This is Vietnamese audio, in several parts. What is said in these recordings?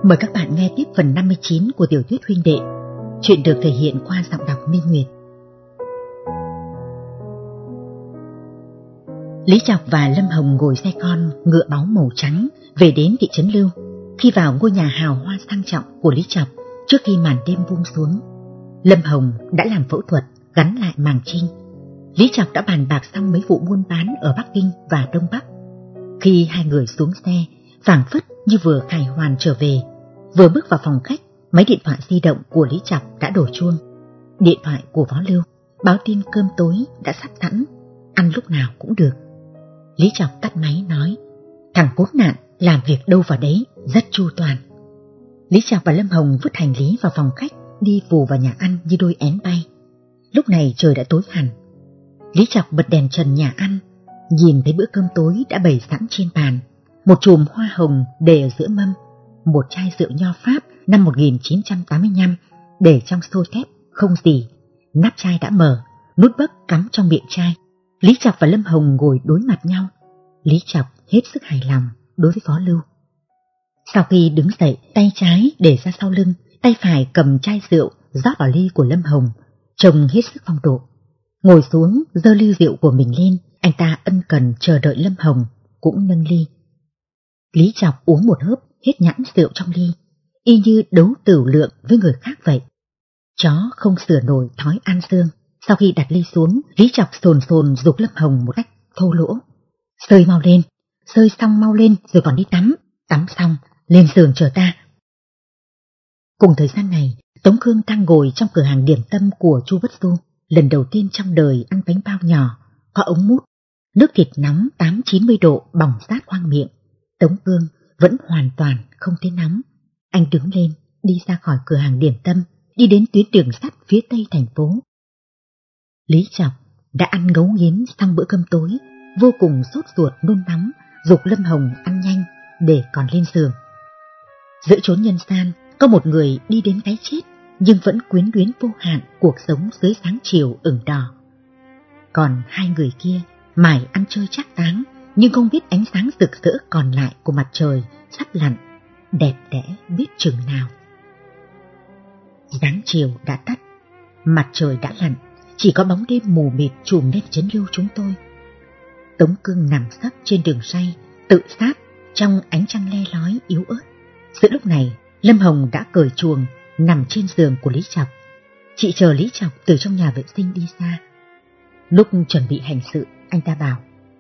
Mời các bạn nghe tiếp phần 59 của tiểu thuyết Huynh Đệ. Chuyện được thể hiện qua giọng đọc Minh Nguyệt. Lý Chọc và Lâm Hồng ngồi xe con ngựa báu màu trắng về đến thị trấn Lưu. Khi vào ngôi nhà hào hoa sang trọng của Lý Chọc, trước khi màn đêm buông xuống, Lâm Hồng đã làm phẫu thuật gắn lại màng trinh. Lý Chọc đã bàn bạc xong mấy vụ buôn bán ở Bắc Kinh và Đông Bắc. Khi hai người xuống xe, phảng phất như vừa khải hoàn trở về. Vừa bước vào phòng khách, máy điện thoại di động của Lý Chọc đã đổ chuông. Điện thoại của Võ Lưu báo tin cơm tối đã sắp sẵn, ăn lúc nào cũng được. Lý Chọc tắt máy nói, thằng cốt nạn làm việc đâu vào đấy, rất chu toàn. Lý Chọc và Lâm Hồng vứt hành lý vào phòng khách, đi vù vào nhà ăn như đôi én bay. Lúc này trời đã tối hẳn. Lý Chọc bật đèn trần nhà ăn, nhìn thấy bữa cơm tối đã bày sẵn trên bàn. Một chùm hoa hồng để ở giữa mâm, một chai rượu nho Pháp năm 1985 để trong xô thép không gì. Nắp chai đã mở, nút bấc cắm trong miệng chai. Lý Chọc và Lâm Hồng ngồi đối mặt nhau. Lý Chọc hết sức hài lòng đối với Phó Lưu. Sau khi đứng dậy, tay trái để ra sau lưng, tay phải cầm chai rượu rót vào ly của Lâm Hồng, trông hết sức phong độ. Ngồi xuống, giơ ly rượu của mình lên, anh ta ân cần chờ đợi Lâm Hồng cũng nâng ly. Lý Chọc uống một hớp hết nhãn rượu trong ly, y như đấu tửu lượng với người khác vậy. Chó không sửa nổi thói ăn xương. Sau khi đặt ly xuống, Lý Chọc sồn giục Lâm Hồng một cách thô lỗ. Sơi mau lên, sơi xong mau lên rồi còn đi tắm, tắm xong lên giường chờ ta. Cùng thời gian này, Tống Khương đang ngồi trong cửa hàng điểm tâm của Chu Bất Du, lần đầu tiên trong đời ăn bánh bao nhỏ, có ống mút, nước thịt nóng 8-90 độ bỏng rát khoang miệng. Tống Khương vẫn hoàn toàn không thấy nóng. Anh đứng lên, đi ra khỏi cửa hàng điểm tâm, đi đến tuyến đường sắt phía tây thành phố. Lý Chọc đã ăn ngấu nghiến xong bữa cơm tối, vô cùng sốt ruột nôn nóng, giục Lâm Hồng ăn nhanh để còn lên giường. Giữa chốn nhân gian, có một người đi đến cái chết, nhưng vẫn quyến luyến vô hạn cuộc sống dưới sáng chiều ửng đỏ. Còn hai người kia mải ăn chơi trác táng, nhưng không biết ánh sáng rực rỡ còn lại của mặt trời sắp lặn, đẹp đẽ biết chừng nào. Sáng chiều đã tắt, mặt trời đã lặn, chỉ có bóng đêm mù mịt trùm lên trấn Lưu chúng tôi. Tống Cương nằm sấp trên đường ray, tự sát trong ánh trăng le lói yếu ớt. Giữa lúc này, Lâm Hồng đã cởi chuồng, nằm trên giường của Lý Chọc. Chị chờ Lý Chọc từ trong nhà vệ sinh đi ra. Lúc chuẩn bị hành sự, anh ta bảo,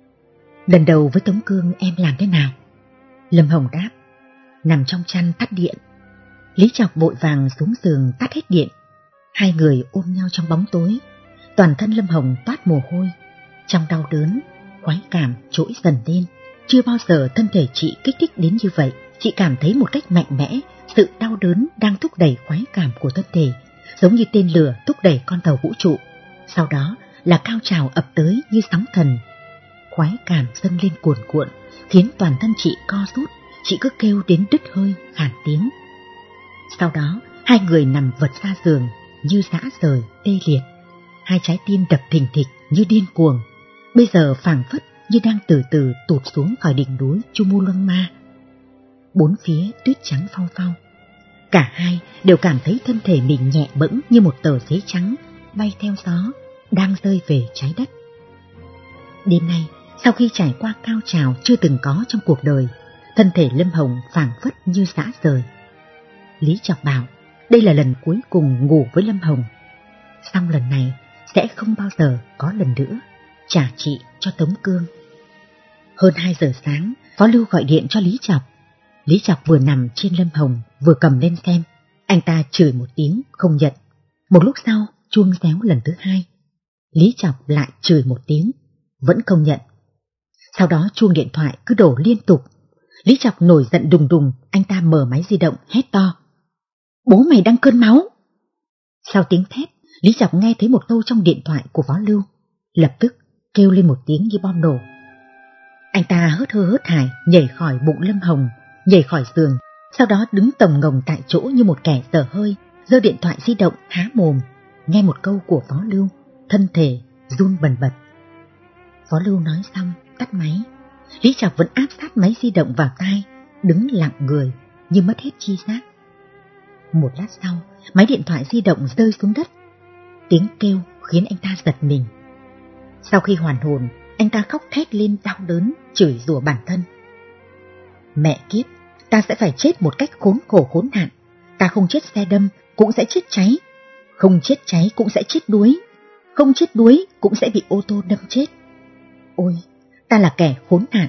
lần đầu với Tống Cương em làm thế nào? Lâm Hồng đáp, nằm trong chăn tắt điện. Lý Chọc vội vàng xuống giường tắt hết điện. Hai người ôm nhau trong bóng tối. Toàn thân Lâm Hồng toát mồ hôi. Trong đau đớn, khoái cảm trỗi dần lên. Chưa bao giờ thân thể chị kích thích đến như vậy. Chị cảm thấy một cách mạnh mẽ, sự đau đớn đang thúc đẩy khoái cảm của thân thể, giống như tên lửa thúc đẩy con tàu vũ trụ. Sau đó là cao trào ập tới như sóng thần. Khoái cảm dâng lên cuồn cuộn, khiến toàn thân chị co rút, chị cứ kêu đến đứt hơi, khản tiếng. Sau đó, hai người nằm vật ra giường như rã rời, tê liệt. Hai trái tim đập thình thịch như điên cuồng, bây giờ phảng phất như đang từ từ tụt xuống khỏi đỉnh núi Chumulongma. Bốn phía tuyết trắng phau phau. Cả hai đều cảm thấy thân thể mình nhẹ bẫng như một tờ giấy trắng bay theo gió, đang rơi về trái đất. Đêm nay, sau khi trải qua cao trào chưa từng có trong cuộc đời, thân thể Lâm Hồng phảng phất như rã rời. Lý Chọc bảo, đây là lần cuối cùng ngủ với Lâm Hồng. Xong lần này sẽ không bao giờ có lần nữa, trả chị cho Tống Cương. Hơn 2 giờ sáng, Phó Lưu gọi điện cho Lý Chọc. Lý Chọc vừa nằm trên Lâm Hồng vừa cầm lên xem. Anh ta chửi một tiếng không nhận. Một lúc sau chuông réo lần thứ 2. Lý Chọc lại chửi một tiếng, vẫn không nhận. Sau đó chuông điện thoại cứ đổ liên tục. Lý Chọc nổi giận đùng đùng, anh ta mở máy di động hét to, bố mày đang cơn máu. Sau tiếng thét, Lý Chọc nghe thấy một câu trong điện thoại của Võ Lưu, lập tức kêu lên một tiếng như bom nổ. Anh ta hớt hơ hớt hải nhảy khỏi bụng Lâm Hồng, nhảy khỏi giường, sau đó đứng tồng ngồng tại chỗ như một kẻ dở hơi, giơ điện thoại di động há mồm, nghe một câu của Võ Lưu, thân thể run bần bật. Võ Lưu nói xong tắt máy. Lý Chọc vẫn áp sát máy di động vào tai, đứng lặng người như mất hết chi giác. Một lát sau, máy điện thoại di động rơi xuống đất. Tiếng kêu khiến anh ta giật mình. Sau khi hoàn hồn, anh ta khóc thét lên đau đớn, chửi rủa bản thân. Mẹ kiếp, ta sẽ phải chết một cách khốn khổ khốn nạn. Ta không chết xe đâm, cũng sẽ chết cháy. Không chết cháy cũng sẽ chết đuối. Không chết đuối cũng sẽ bị ô tô đâm chết. Ôi, ta là kẻ khốn nạn.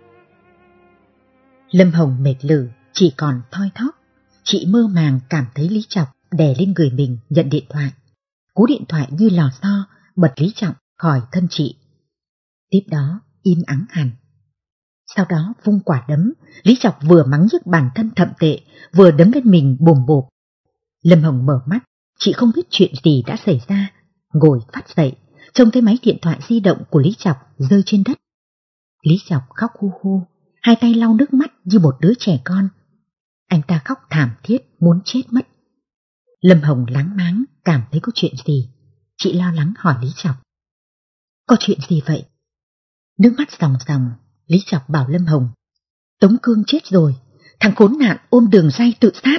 Lâm Hồng mệt lử, chỉ còn thoi thóp. Chị mơ màng cảm thấy Lý Trọng đè lên người mình nhận điện thoại. Cú điện thoại như lò xo bật Lý Trọng khỏi thân chị. Tiếp đó im ắng hẳn. Sau đó vung quả đấm, Lý Trọng vừa mắng nhức bản thân thậm tệ, vừa đấm lên mình bồm bộp. Lâm Hồng mở mắt, chị không biết chuyện gì đã xảy ra, ngồi phát dậy, trông thấy máy điện thoại di động của Lý Trọng rơi trên đất. Lý Trọng khóc hu hu, hai tay lau nước mắt như một đứa trẻ con. Anh ta khóc thảm thiết, muốn chết mất. Lâm Hồng láng máng, cảm thấy có chuyện gì. Chị lo lắng hỏi Lý Trọng. Có chuyện gì vậy? Nước mắt ròng ròng, Lý Trọng bảo Lâm Hồng. Tống Cương chết rồi, thằng khốn nạn ôm đường ray tự sát.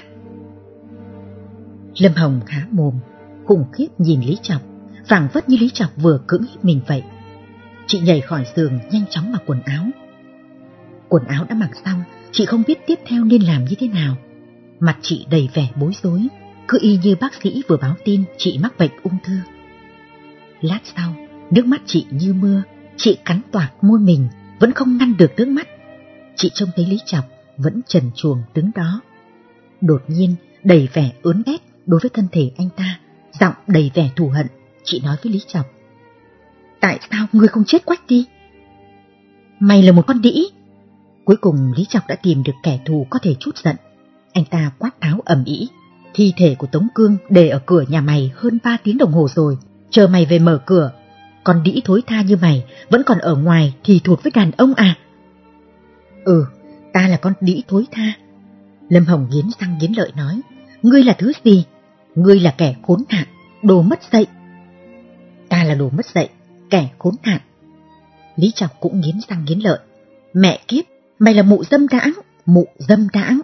Lâm Hồng há mồm, khủng khiếp nhìn Lý Trọng, phảng phất như Lý Trọng vừa cưỡng hiếp mình vậy. Chị nhảy khỏi giường nhanh chóng mặc quần áo. Quần áo đã mặc xong, chị không biết tiếp theo nên làm như thế nào. Mặt chị đầy vẻ bối rối, cứ y như bác sĩ vừa báo tin chị mắc bệnh ung thư. Lát sau, nước mắt chị như mưa, chị cắn toạc môi mình, vẫn không ngăn được nước mắt. Chị trông thấy Lý Trọng vẫn trần truồng đứng đó. Đột nhiên, đầy vẻ ớn ghét đối với thân thể anh ta, giọng đầy vẻ thù hận, chị nói với Lý Trọng. Tại sao ngươi không chết quách đi? Mày là một con đĩ. Cuối cùng Lý Trọng đã tìm được kẻ thù có thể trút giận. Anh ta quát tháo ầm ĩ. Thi thể của Tống Cương để ở cửa nhà mày hơn 3 tiếng đồng hồ rồi, chờ mày về mở cửa. Con đĩ thối tha như mày vẫn còn ở ngoài thì thuộc với đàn ông à? Ừ, ta là con đĩ thối tha. Lâm Hồng nghiến răng nghiến lợi nói. Ngươi là thứ gì? Ngươi là kẻ khốn nạn, đồ mất dạy. Ta là đồ mất dạy, kẻ khốn nạn. Lý Trọng cũng nghiến răng nghiến lợi. Mẹ kiếp, mày là mụ dâm đãng, mụ dâm đãng.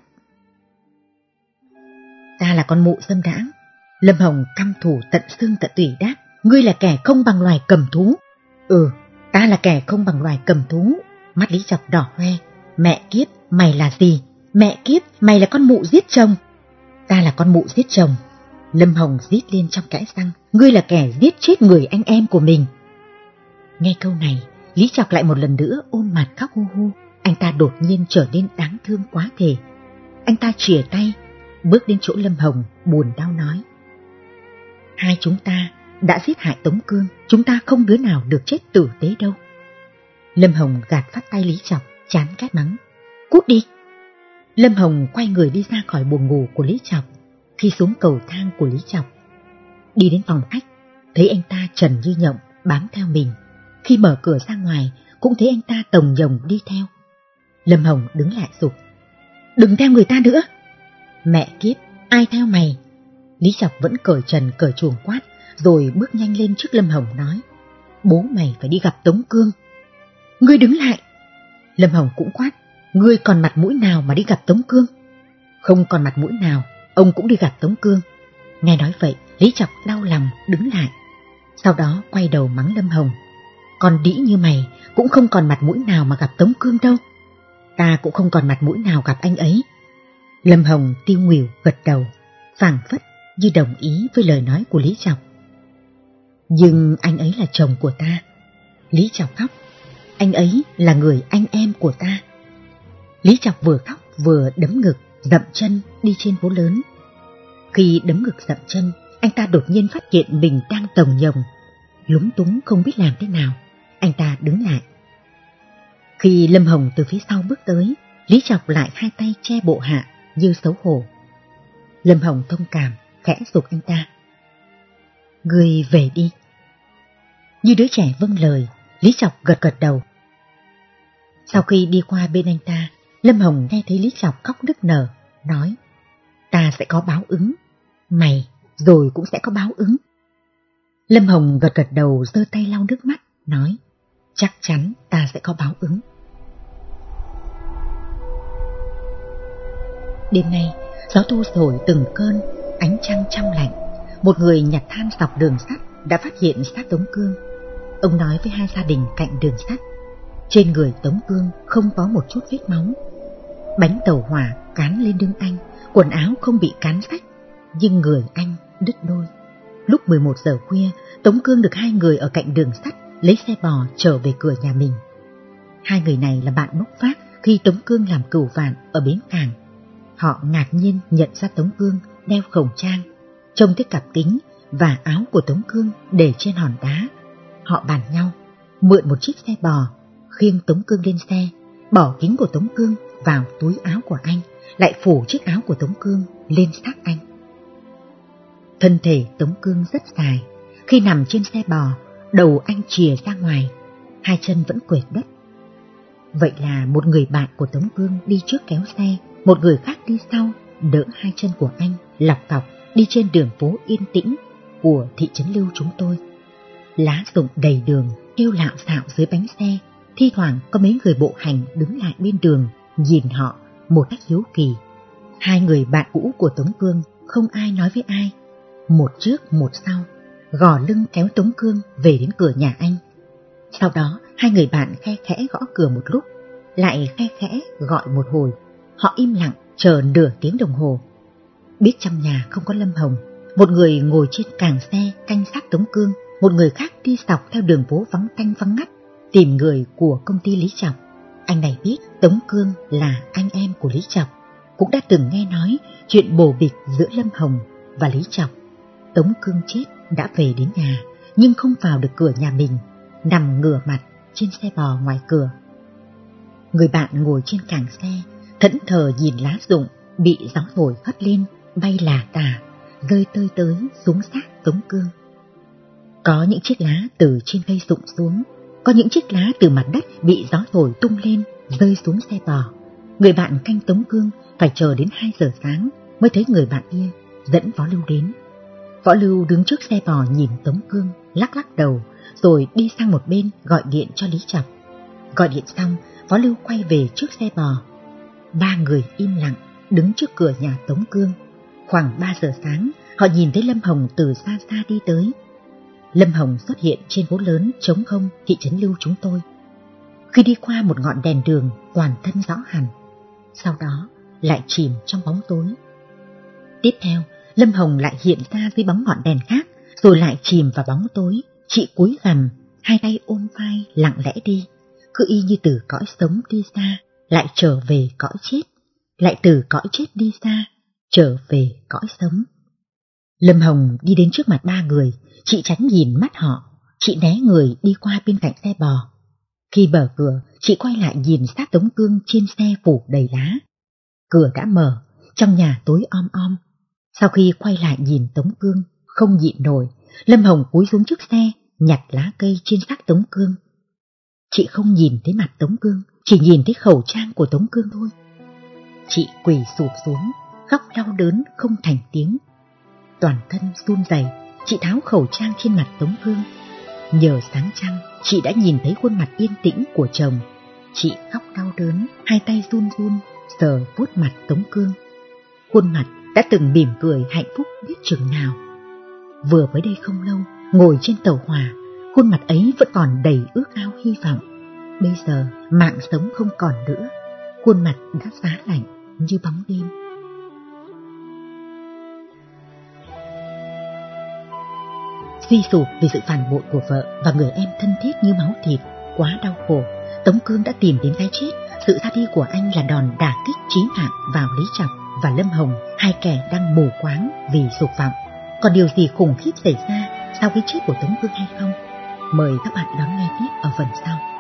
Ta là con mụ dâm đãng. Lâm Hồng căm thù tận xương tận tủy đáp. Ngươi là kẻ không bằng loài cầm thú. Ừ, ta là kẻ không bằng loài cầm thú. Mắt Lý Trọng đỏ hoe. Mẹ kiếp, mày là gì? Mẹ kiếp, mày là con mụ giết chồng. Ta là con mụ giết chồng. Lâm Hồng rít lên trong kẽ răng. Ngươi là kẻ giết chết người anh em của mình. Nghe câu này, Lý Trọng lại một lần nữa ôm mặt khóc hu hu. Anh ta đột nhiên trở nên đáng thương quá thể. Anh ta chìa tay, bước đến chỗ Lâm Hồng, buồn đau nói. Hai chúng ta đã giết hại Tống Cương, chúng ta không đứa nào được chết tử tế đâu. Lâm Hồng gạt phát tay Lý Trọng, chán ghét mắng. Cút đi. Lâm Hồng quay người đi ra khỏi buồng ngủ của Lý Trọng. Khi xuống cầu thang của Lý Trọng, đi đến phòng khách, thấy anh ta trần như nhộng bám theo mình. Khi mở cửa ra ngoài, cũng thấy anh ta tồng nhồng đi theo. Lâm Hồng đứng lại giục. Đừng theo người ta nữa. Mẹ kiếp, ai theo mày? Lý Trọng vẫn cởi trần cởi chuồng quát, rồi bước nhanh lên trước Lâm Hồng nói. Bố mày phải đi gặp Tống Cương. Ngươi đứng lại. Lâm Hồng cũng quát. Ngươi còn mặt mũi nào mà đi gặp Tống Cương? Không còn mặt mũi nào, ông cũng đi gặp Tống Cương. Nghe nói vậy, Lý Trọng đau lòng đứng lại. Sau đó quay đầu mắng Lâm Hồng. Con đĩ như mày cũng không còn mặt mũi nào mà gặp Tống Cương đâu. Ta cũng không còn mặt mũi nào gặp anh ấy. Lâm Hồng tiêu nghỉu gật đầu, phảng phất như đồng ý với lời nói của Lý Trọng. Nhưng anh ấy là chồng của ta. Lý Trọng khóc. Anh ấy là người anh em của ta. Lý Trọng vừa khóc vừa đấm ngực, dậm chân đi trên phố lớn. Khi đấm ngực dậm chân, anh ta đột nhiên phát hiện mình đang tồng nhồng. Lúng túng không biết làm thế nào, anh ta đứng lại. Khi Lâm Hồng từ phía sau bước tới, Lý Trọng lại hai tay che bộ hạ như xấu hổ. Lâm Hồng thông cảm, khẽ giục anh ta. Ngươi về đi. Như đứa trẻ vâng lời, Lý Trọng gật gật đầu. Sau khi đi qua bên anh ta, Lâm Hồng nghe thấy Lý Trọng khóc nức nở, nói. Ta sẽ có báo ứng, mày rồi cũng sẽ có báo ứng. Lâm Hồng gật gật đầu, giơ tay lau nước mắt, nói. Chắc chắn ta sẽ có báo ứng. Đêm nay, gió thu thổi từng cơn, ánh trăng trong lạnh. Một người nhặt than dọc đường sắt đã phát hiện xác Tống Cương. Ông nói với hai gia đình cạnh đường sắt. Trên người Tống Cương không có một chút vết máu. Bánh tàu hỏa cán lên lưng anh, quần áo không bị cán rách, nhưng người anh đứt đôi. Lúc 11 giờ khuya, Tống Cương được hai người ở cạnh đường sắt lấy xe bò trở về cửa nhà mình. Hai người này là bạn bốc vác khi Tống Cương làm cửu vạn ở bến cảng. Họ ngạc nhiên nhận ra Tống Cương đeo khẩu trang, trông thấy cặp kính và áo của Tống Cương để trên hòn đá. Họ bàn nhau mượn một chiếc xe bò, khiêng Tống Cương lên xe, bỏ kính của Tống Cương vào túi áo của anh, lại phủ chiếc áo của Tống Cương lên xác anh. Thân thể Tống Cương rất dài, khi nằm trên xe bò, đầu anh chìa ra ngoài, hai chân vẫn quệt đất. Vậy là một người bạn của Tống Cương đi trước kéo xe, một người khác đi sau đỡ hai chân của anh lọc cọc đi trên đường phố yên tĩnh của thị trấn Lưu chúng tôi. Lá rụng đầy đường, kêu lạo xạo dưới bánh xe, thi thoảng có mấy người bộ hành đứng lại bên đường nhìn họ một cách hiếu kỳ. Hai người bạn cũ của Tống Cương không ai nói với ai, một trước một sau, gò lưng kéo Tống Cương về đến cửa nhà anh. Sau đó hai người bạn khe khẽ gõ cửa một lúc, lại khe khẽ gọi một hồi. Họ im lặng chờ nửa tiếng đồng hồ. Biết trong nhà không có Lâm Hồng, một người ngồi trên càng xe canh xác Tống Cương, một người khác đi dọc theo đường phố vắng tanh vắng ngắt tìm người của công ty Lý Chọc. Anh này biết Tống Cương là anh em của Lý Chọc, cũng đã từng nghe nói chuyện bồ bịch giữa Lâm Hồng và Lý Chọc. Tống Cương chết đã về đến nhà, nhưng không vào được cửa nhà mình, nằm ngửa mặt trên xe bò ngoài cửa. Người bạn ngồi trên càng xe, thẫn thờ nhìn lá rụng bị gió thổi hất lên, bay lả tả, rơi tơi tới xuống xác Tống Cương. Có những chiếc lá từ trên cây rụng xuống, có những chiếc lá từ mặt đất bị gió thổi tung lên, rơi xuống xe bò. Người bạn canh Tống Cương phải chờ đến 2 giờ sáng mới thấy người bạn kia dẫn Võ Lưu đến. Võ Lưu đứng trước xe bò nhìn Tống Cương, lắc lắc đầu, rồi đi sang một bên gọi điện cho Lý Chọc. Gọi điện xong, Võ Lưu quay về trước xe bò. Ba người im lặng đứng trước cửa nhà Tống Cương. Khoảng 3 giờ sáng, họ nhìn thấy Lâm Hồng từ xa xa đi tới. Lâm Hồng xuất hiện trên phố lớn trống không thị trấn Lưu chúng tôi. Khi đi qua một ngọn đèn đường, toàn thân rõ hẳn, sau đó lại chìm trong bóng tối. Tiếp theo, Lâm Hồng lại hiện ra dưới bóng ngọn đèn khác, rồi lại chìm vào bóng tối. Chị cúi gằm, hai tay ôm vai lặng lẽ đi, cứ y như từ cõi sống đi xa, lại trở về cõi chết, lại từ cõi chết đi xa, trở về cõi sống. Lâm Hồng đi đến trước mặt ba người, chị tránh nhìn mắt họ, chị né người đi qua bên cạnh xe bò. Khi mở cửa, chị quay lại nhìn xác Tống Cương trên xe phủ đầy lá. Cửa đã mở, trong nhà tối om om. Sau khi quay lại nhìn Tống Cương, không nhịn nổi, Lâm Hồng cúi xuống trước xe, nhặt lá cây trên xác Tống Cương. Chị không nhìn thấy mặt Tống Cương, chỉ nhìn thấy khẩu trang của Tống Cương thôi. Chị quỳ sụp xuống, khóc đau đớn không thành tiếng. Toàn thân run rẩy, chị tháo khẩu trang trên mặt Tống Cương. Nhờ sáng trăng, chị đã nhìn thấy khuôn mặt yên tĩnh của chồng. Chị khóc đau đớn, hai tay run run, sờ vuốt mặt Tống Cương. Khuôn mặt đã từng mỉm cười hạnh phúc biết chừng nào. Vừa mới đây không lâu, ngồi trên tàu hỏa, khuôn mặt ấy vẫn còn đầy ước ao hy vọng. Bây giờ, mạng sống không còn nữa, khuôn mặt đã giá lạnh như bóng đêm. Suy sụp vì sự phản bội của vợ và người em thân thiết như máu thịt, quá đau khổ, Tống Cương đã tìm đến cái chết. Sự ra đi của anh là đòn đả kích chí mạng vào Lý Chọc và Lâm Hồng, hai kẻ đang mù quáng vì dục vọng. Còn điều gì khủng khiếp xảy ra sau cái chết của Tống Cương hay không? Mời các bạn đón nghe tiếp ở phần sau.